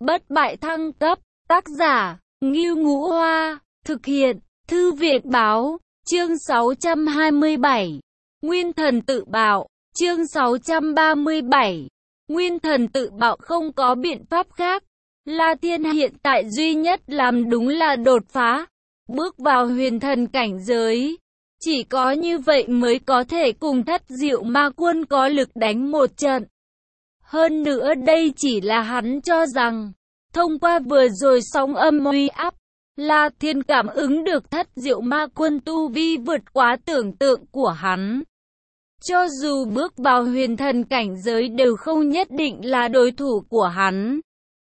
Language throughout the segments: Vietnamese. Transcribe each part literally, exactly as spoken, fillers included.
Bất bại thăng cấp, tác giả, Ngưu Ngũ Hoa, thực hiện, Thư viện báo, chương sáu trăm hai mươi bảy, Nguyên thần tự bạo, chương sáu trăm ba mươi bảy, Nguyên thần tự bạo không có biện pháp khác. La Thiên hiện tại duy nhất làm đúng là đột phá, bước vào huyền thần cảnh giới. Chỉ có như vậy mới có thể cùng Thất Diệu Ma Quân có lực đánh một trận. Hơn nữa đây chỉ là hắn cho rằng, thông qua vừa rồi sóng âm uy áp, La Thiên cảm ứng được Thất Diệu Ma Quân tu vi vượt quá tưởng tượng của hắn. Cho dù bước vào huyền thần cảnh giới đều không nhất định là đối thủ của hắn.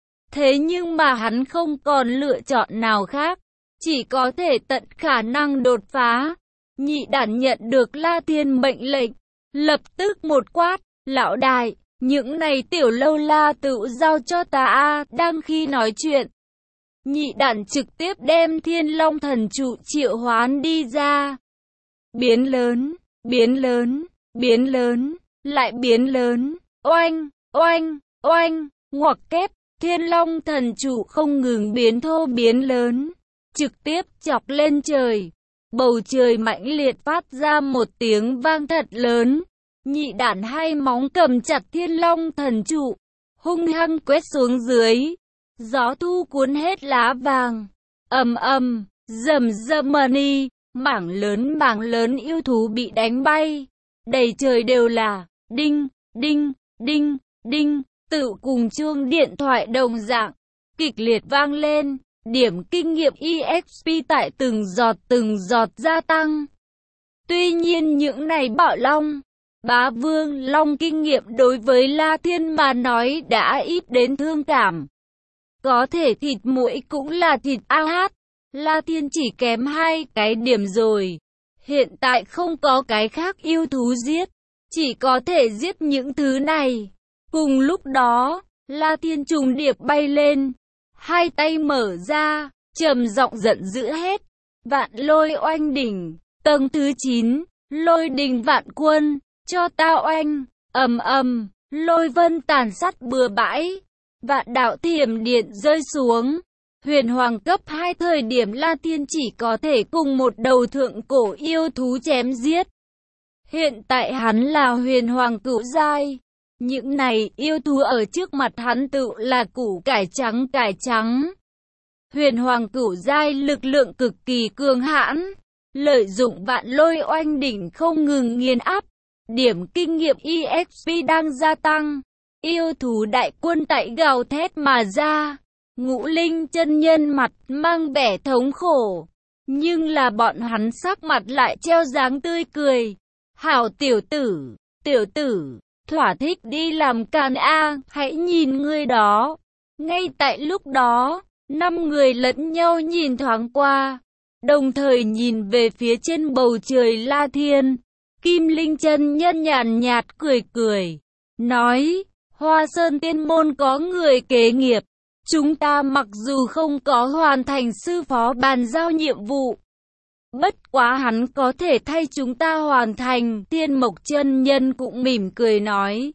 Thế nhưng mà hắn không còn lựa chọn nào khác, chỉ có thể tận khả năng đột phá. Nhị đản nhận được La Thiên mệnh lệnh, lập tức một quát, lão đại, những này tiểu lâu la tự giao cho ta a. Đang khi nói chuyện, nhị đản trực tiếp đem Thiên Long thần trụ triệu hoán đi ra. Biến lớn, biến lớn, biến lớn, lại biến lớn, oanh, oanh, oanh, ngoặc kép, Thiên Long thần trụ không ngừng biến thô biến lớn, trực tiếp chọc lên trời. Bầu trời mãnh liệt phát ra một tiếng vang thật lớn. Nhị đản hai móng cầm chặt Thiên Long thần trụ, hung hăng quét xuống dưới. Gió thu cuốn hết lá vàng. Ầm ầm, rầm rầm mani, mảng lớn mảng lớn yêu thú bị đánh bay. Đầy trời đều là đinh, đinh, đinh, đinh, tự cùng chuông điện thoại đồng dạng, kịch liệt vang lên. Điểm kinh nghiệm e ích pê tại từng giọt từng giọt gia tăng. Tuy nhiên những này bạo long, bá vương long kinh nghiệm đối với La Thiên mà nói đã ít đến thương cảm. Có thể thịt muỗi cũng là thịt a hát. La Thiên chỉ kém hai cái điểm rồi. Hiện tại không có cái khác yêu thú giết, chỉ có thể giết những thứ này. Cùng lúc đó, La Thiên trùng điệp bay lên. Hai tay mở ra, trầm giọng giận dữ hết. Vạn lôi oanh đỉnh, tầng thứ chín, lôi đình vạn quân, cho ta oanh, ầm ầm, lôi vân tàn sát bừa bãi. Vạn đạo thiểm điện rơi xuống. Huyền hoàng cấp hai thời điểm La Thiên chỉ có thể cùng một đầu thượng cổ yêu thú chém giết. Hiện tại hắn là huyền hoàng cửu giai. Những này yêu thú ở trước mặt hắn tự là củ cải trắng cải trắng. Huyền hoàng cửu giai lực lượng cực kỳ cường hãn, lợi dụng vạn lôi oanh đỉnh không ngừng nghiền áp. Điểm kinh nghiệm e ích pê đang gia tăng. Yêu thú đại quân tại gào thét mà ra. Ngũ linh chân nhân mặt mang vẻ thống khổ, nhưng là bọn hắn sắc mặt lại treo dáng tươi cười. Hảo tiểu tử, tiểu tử, thỏa thích đi làm càn a, hãy nhìn ngươi đó. Ngay tại lúc đó, năm người lẫn nhau nhìn thoáng qua, đồng thời nhìn về phía trên bầu trời La Thiên. Kim Linh chân nhân nhàn nhạt cười cười, nói, Hoa Sơn Tiên Môn có người kế nghiệp. Chúng ta mặc dù không có hoàn thành sư phó bàn giao nhiệm vụ, bất quá hắn có thể thay chúng ta hoàn thành. Thiên Mộc chân nhân cũng mỉm cười nói,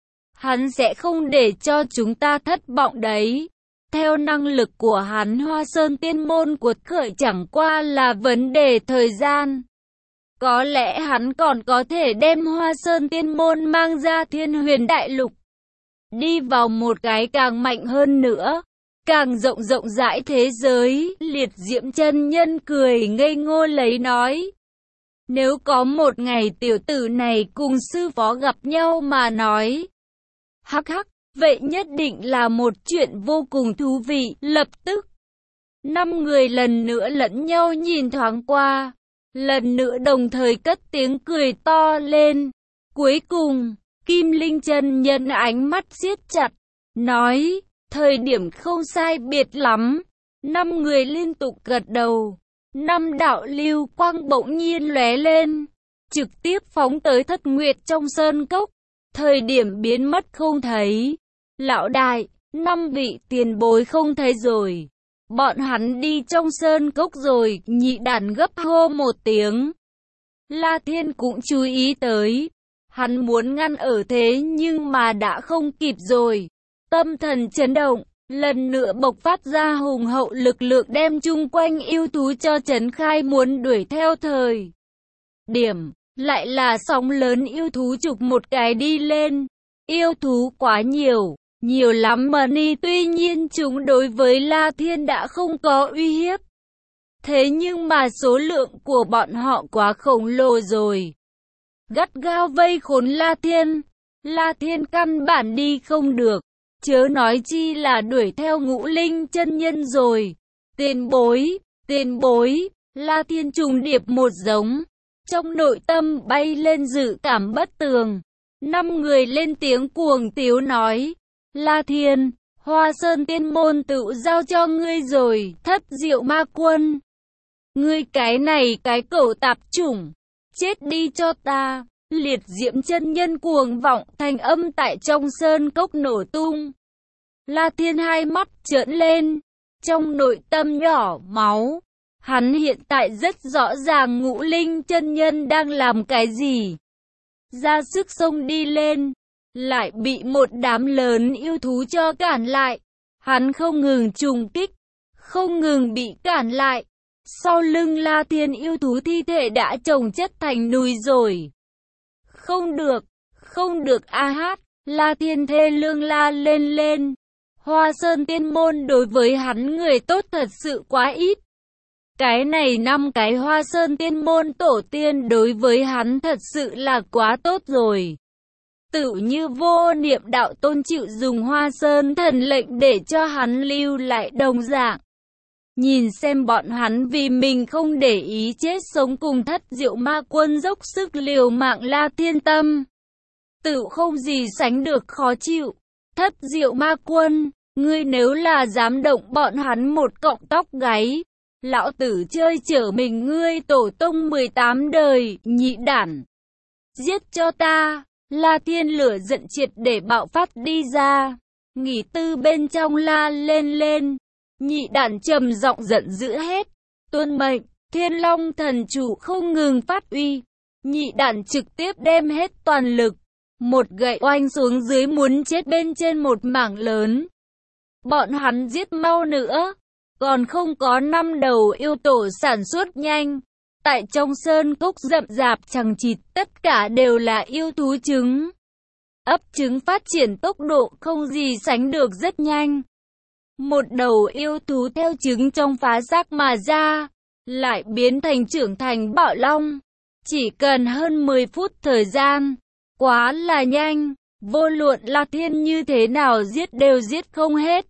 hắn sẽ không để cho chúng ta thất vọng đấy. Theo năng lực của hắn, Hoa Sơn Tiên Môn cuột khởi chẳng qua là vấn đề thời gian. Có lẽ hắn còn có thể đem Hoa Sơn Tiên Môn mang ra Thiên Huyền Đại Lục, đi vào một cái càng mạnh hơn nữa, càng rộng rộng rãi thế giới. Liệt Diễm chân nhân cười ngây ngô lấy nói, nếu có một ngày tiểu tử này cùng sư phó gặp nhau mà nói, hắc hắc, vậy nhất định là một chuyện vô cùng thú vị. Lập tức, năm người lần nữa lẫn nhau nhìn thoáng qua, lần nữa đồng thời cất tiếng cười to lên. Cuối cùng, Kim Linh chân nhân ánh mắt siết chặt, nói, thời điểm không sai biệt lắm. Năm người liên tục gật đầu. Năm đạo lưu quang bỗng nhiên lóe lên, trực tiếp phóng tới Thất Nguyệt trong sơn cốc. Thời điểm biến mất không thấy. Lão đại, năm vị tiền bối không thấy rồi. Bọn hắn đi trong sơn cốc rồi. Nhị đản gấp hô một tiếng. La Thiên cũng chú ý tới. Hắn muốn ngăn ở thế nhưng mà đã không kịp rồi. Tâm thần chấn động, lần nữa bộc phát ra hùng hậu lực lượng đem chung quanh yêu thú cho trấn khai muốn đuổi theo thời điểm. Lại là sóng lớn yêu thú chụp một cái đi lên. Yêu thú quá nhiều, nhiều lắm mà ni tuy nhiên chúng đối với La Thiên đã không có uy hiếp. Thế nhưng mà số lượng của bọn họ quá khổng lồ rồi. Gắt gao vây khốn La Thiên. La Thiên căn bản đi không được. Chớ nói chi là đuổi theo Ngũ Linh chân nhân rồi. Tiền bối, tiền bối, La Thiên trùng điệp một giống. Trong nội tâm bay lên dự cảm bất tường. Năm người lên tiếng cuồng tiếu nói. La Thiên, Hoa Sơn Tiên Môn tự giao cho ngươi rồi, Thất Diệu Ma Quân. Ngươi cái này cái cẩu tạp chủng, chết đi cho ta. Liệt diễm chân nhân cuồng vọng thành âm tại trong sơn cốc nổ tung. La Thiên hai mắt trợn lên, trong nội tâm nhỏ máu. Hắn hiện tại rất rõ ràng Ngũ Linh chân nhân đang làm cái gì. Ra sức xông đi lên, lại bị một đám lớn yêu thú cho cản lại. Hắn không ngừng trùng kích, không ngừng bị cản lại. Sau lưng La Thiên yêu thú thi thể đã chồng chất thành núi rồi. Không được, không được a hát, La Thiên thê lương la lên lên. Hoa Sơn Tiên Môn đối với hắn người tốt thật sự quá ít. Cái này năm cái Hoa Sơn Tiên Môn tổ tiên đối với hắn thật sự là quá tốt rồi. Tự như Vô Niệm Đạo Tôn chịu dùng Hoa Sơn thần lệnh để cho hắn lưu lại đồng dạng. Nhìn xem bọn hắn vì mình không để ý chết sống cùng Thất Diệu Ma Quân dốc sức liều mạng La Thiên tâm. Tự không gì sánh được khó chịu. Thất Diệu Ma Quân, ngươi nếu là dám động bọn hắn một cọng tóc gáy, lão tử chơi chở mình ngươi tổ tông mười tám đời, nhị đản. Giết cho ta, La Thiên lửa giận triệt để bạo phát đi ra. Nghỉ tư bên trong la lên lên. Nhị đản trầm giọng giận dữ hết. Tuân mệnh, Thiên Long thần chủ không ngừng phát uy. Nhị đản trực tiếp đem hết toàn lực. Một gậy oanh xuống dưới muốn chết bên trên một mảng lớn. Bọn hắn giết mau nữa. Còn không có năm đầu yêu tổ sản xuất nhanh. Tại trong sơn cốc rậm rạp chằng chịt tất cả đều là yêu thú trứng. Ấp trứng phát triển tốc độ không gì sánh được rất nhanh. Một đầu yêu thú theo trứng trong phá xác mà ra, lại biến thành trưởng thành bạo long. Chỉ cần hơn mười phút thời gian, quá là nhanh, vô luận La Thiên như thế nào giết đều giết không hết.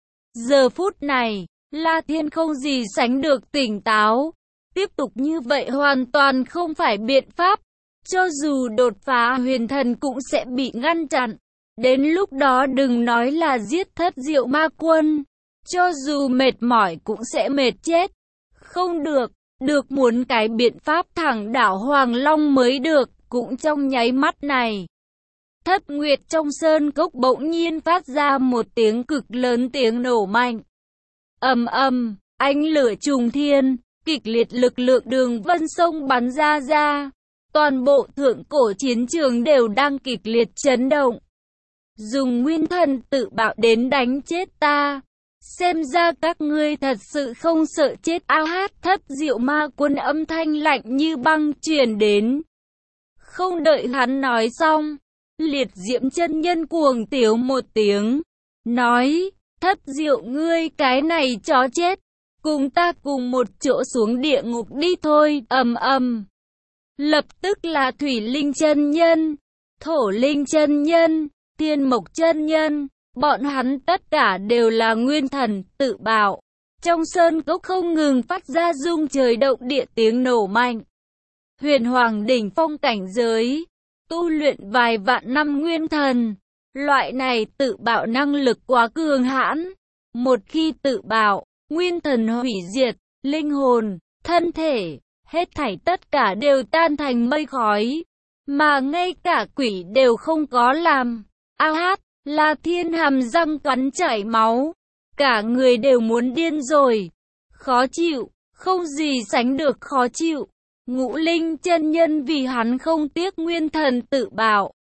Giờ phút này, La Thiên không gì sánh được tỉnh táo. Tiếp tục như vậy hoàn toàn không phải biện pháp. Cho dù đột phá huyền thần cũng sẽ bị ngăn chặn. Đến lúc đó đừng nói là giết Thất Diệu Ma Quân. Cho dù mệt mỏi cũng sẽ mệt chết. Không được, được muốn cái biện pháp thẳng đảo Hoàng Long mới được. Cũng trong nháy mắt này, Thất Nguyệt trong sơn cốc bỗng nhiên phát ra một tiếng cực lớn, tiếng nổ mạnh. Ầm ầm, ánh lửa trùng thiên, kịch liệt lực lượng đường vân sông bắn ra ra. Toàn bộ thượng cổ chiến trường đều đang kịch liệt chấn động. Dùng nguyên thần tự bạo đến đánh chết ta. Xem ra các ngươi thật sự không sợ chết a hát. Thất Diệu Ma Quân âm thanh lạnh như băng truyền đến. Không đợi hắn nói xong, Liệt Diễm chân nhân cuồng tiếu một tiếng, nói, Thất Diệu ngươi cái này chó chết, cùng ta cùng một chỗ xuống địa ngục đi thôi. Ầm ầm. Lập tức là Thủy Linh chân nhân, Thổ Linh chân nhân, Thiên Mộc chân nhân, bọn hắn tất cả đều là nguyên thần tự bạo. Trong sơn cốc không ngừng phát ra rung trời động địa tiếng nổ mạnh. Huyền Hoàng đỉnh phong cảnh giới, tu luyện vài vạn năm nguyên thần, loại này tự bạo năng lực quá cường hãn. Một khi tự bạo, nguyên thần hủy diệt, linh hồn, thân thể, hết thảy tất cả đều tan thành mây khói, mà ngay cả quỷ đều không có làm. A hát, La Thiên hàm răng cắn chảy máu, cả người đều muốn điên rồi. Khó chịu, không gì sánh được khó chịu. Ngũ Linh chân nhân vì hắn không tiếc nguyên thần tự bạo.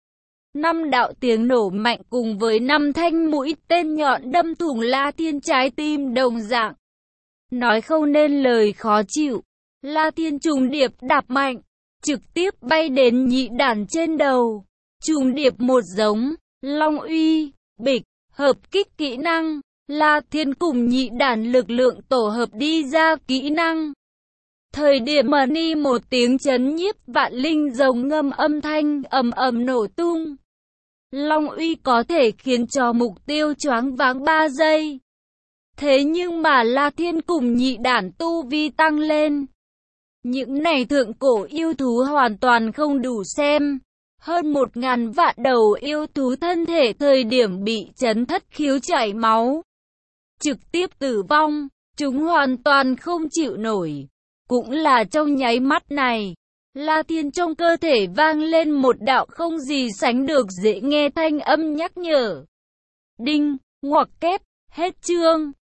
Năm đạo tiếng nổ mạnh cùng với năm thanh mũi tên nhọn đâm thủng La Thiên trái tim đồng dạng. Nói không nên lời khó chịu. La Thiên trùng điệp đạp mạnh, trực tiếp bay đến nhị đản trên đầu. Trùng điệp một giống, Long Uy, bịch, hợp kích kỹ năng. La Thiên cùng nhị đản lực lượng tổ hợp đi ra kỹ năng. Thời điểm mà ni một tiếng chấn nhiếp vạn linh rồng ngâm âm thanh ầm ầm nổ tung. Long Uy có thể khiến cho mục tiêu choáng váng ba giây. Thế nhưng mà La Thiên cùng nhị đản tu vi tăng lên. Những này thượng cổ yêu thú hoàn toàn không đủ xem. Hơn một ngàn vạn đầu yêu thú thân thể thời điểm bị chấn thất khiếu chảy máu. Trực tiếp tử vong, chúng hoàn toàn không chịu nổi. Cũng là trong nháy mắt này, La Thiên trong cơ thể vang lên một đạo không gì sánh được dễ nghe thanh âm nhắc nhở. Đinh, ngoặc kép, hết chương.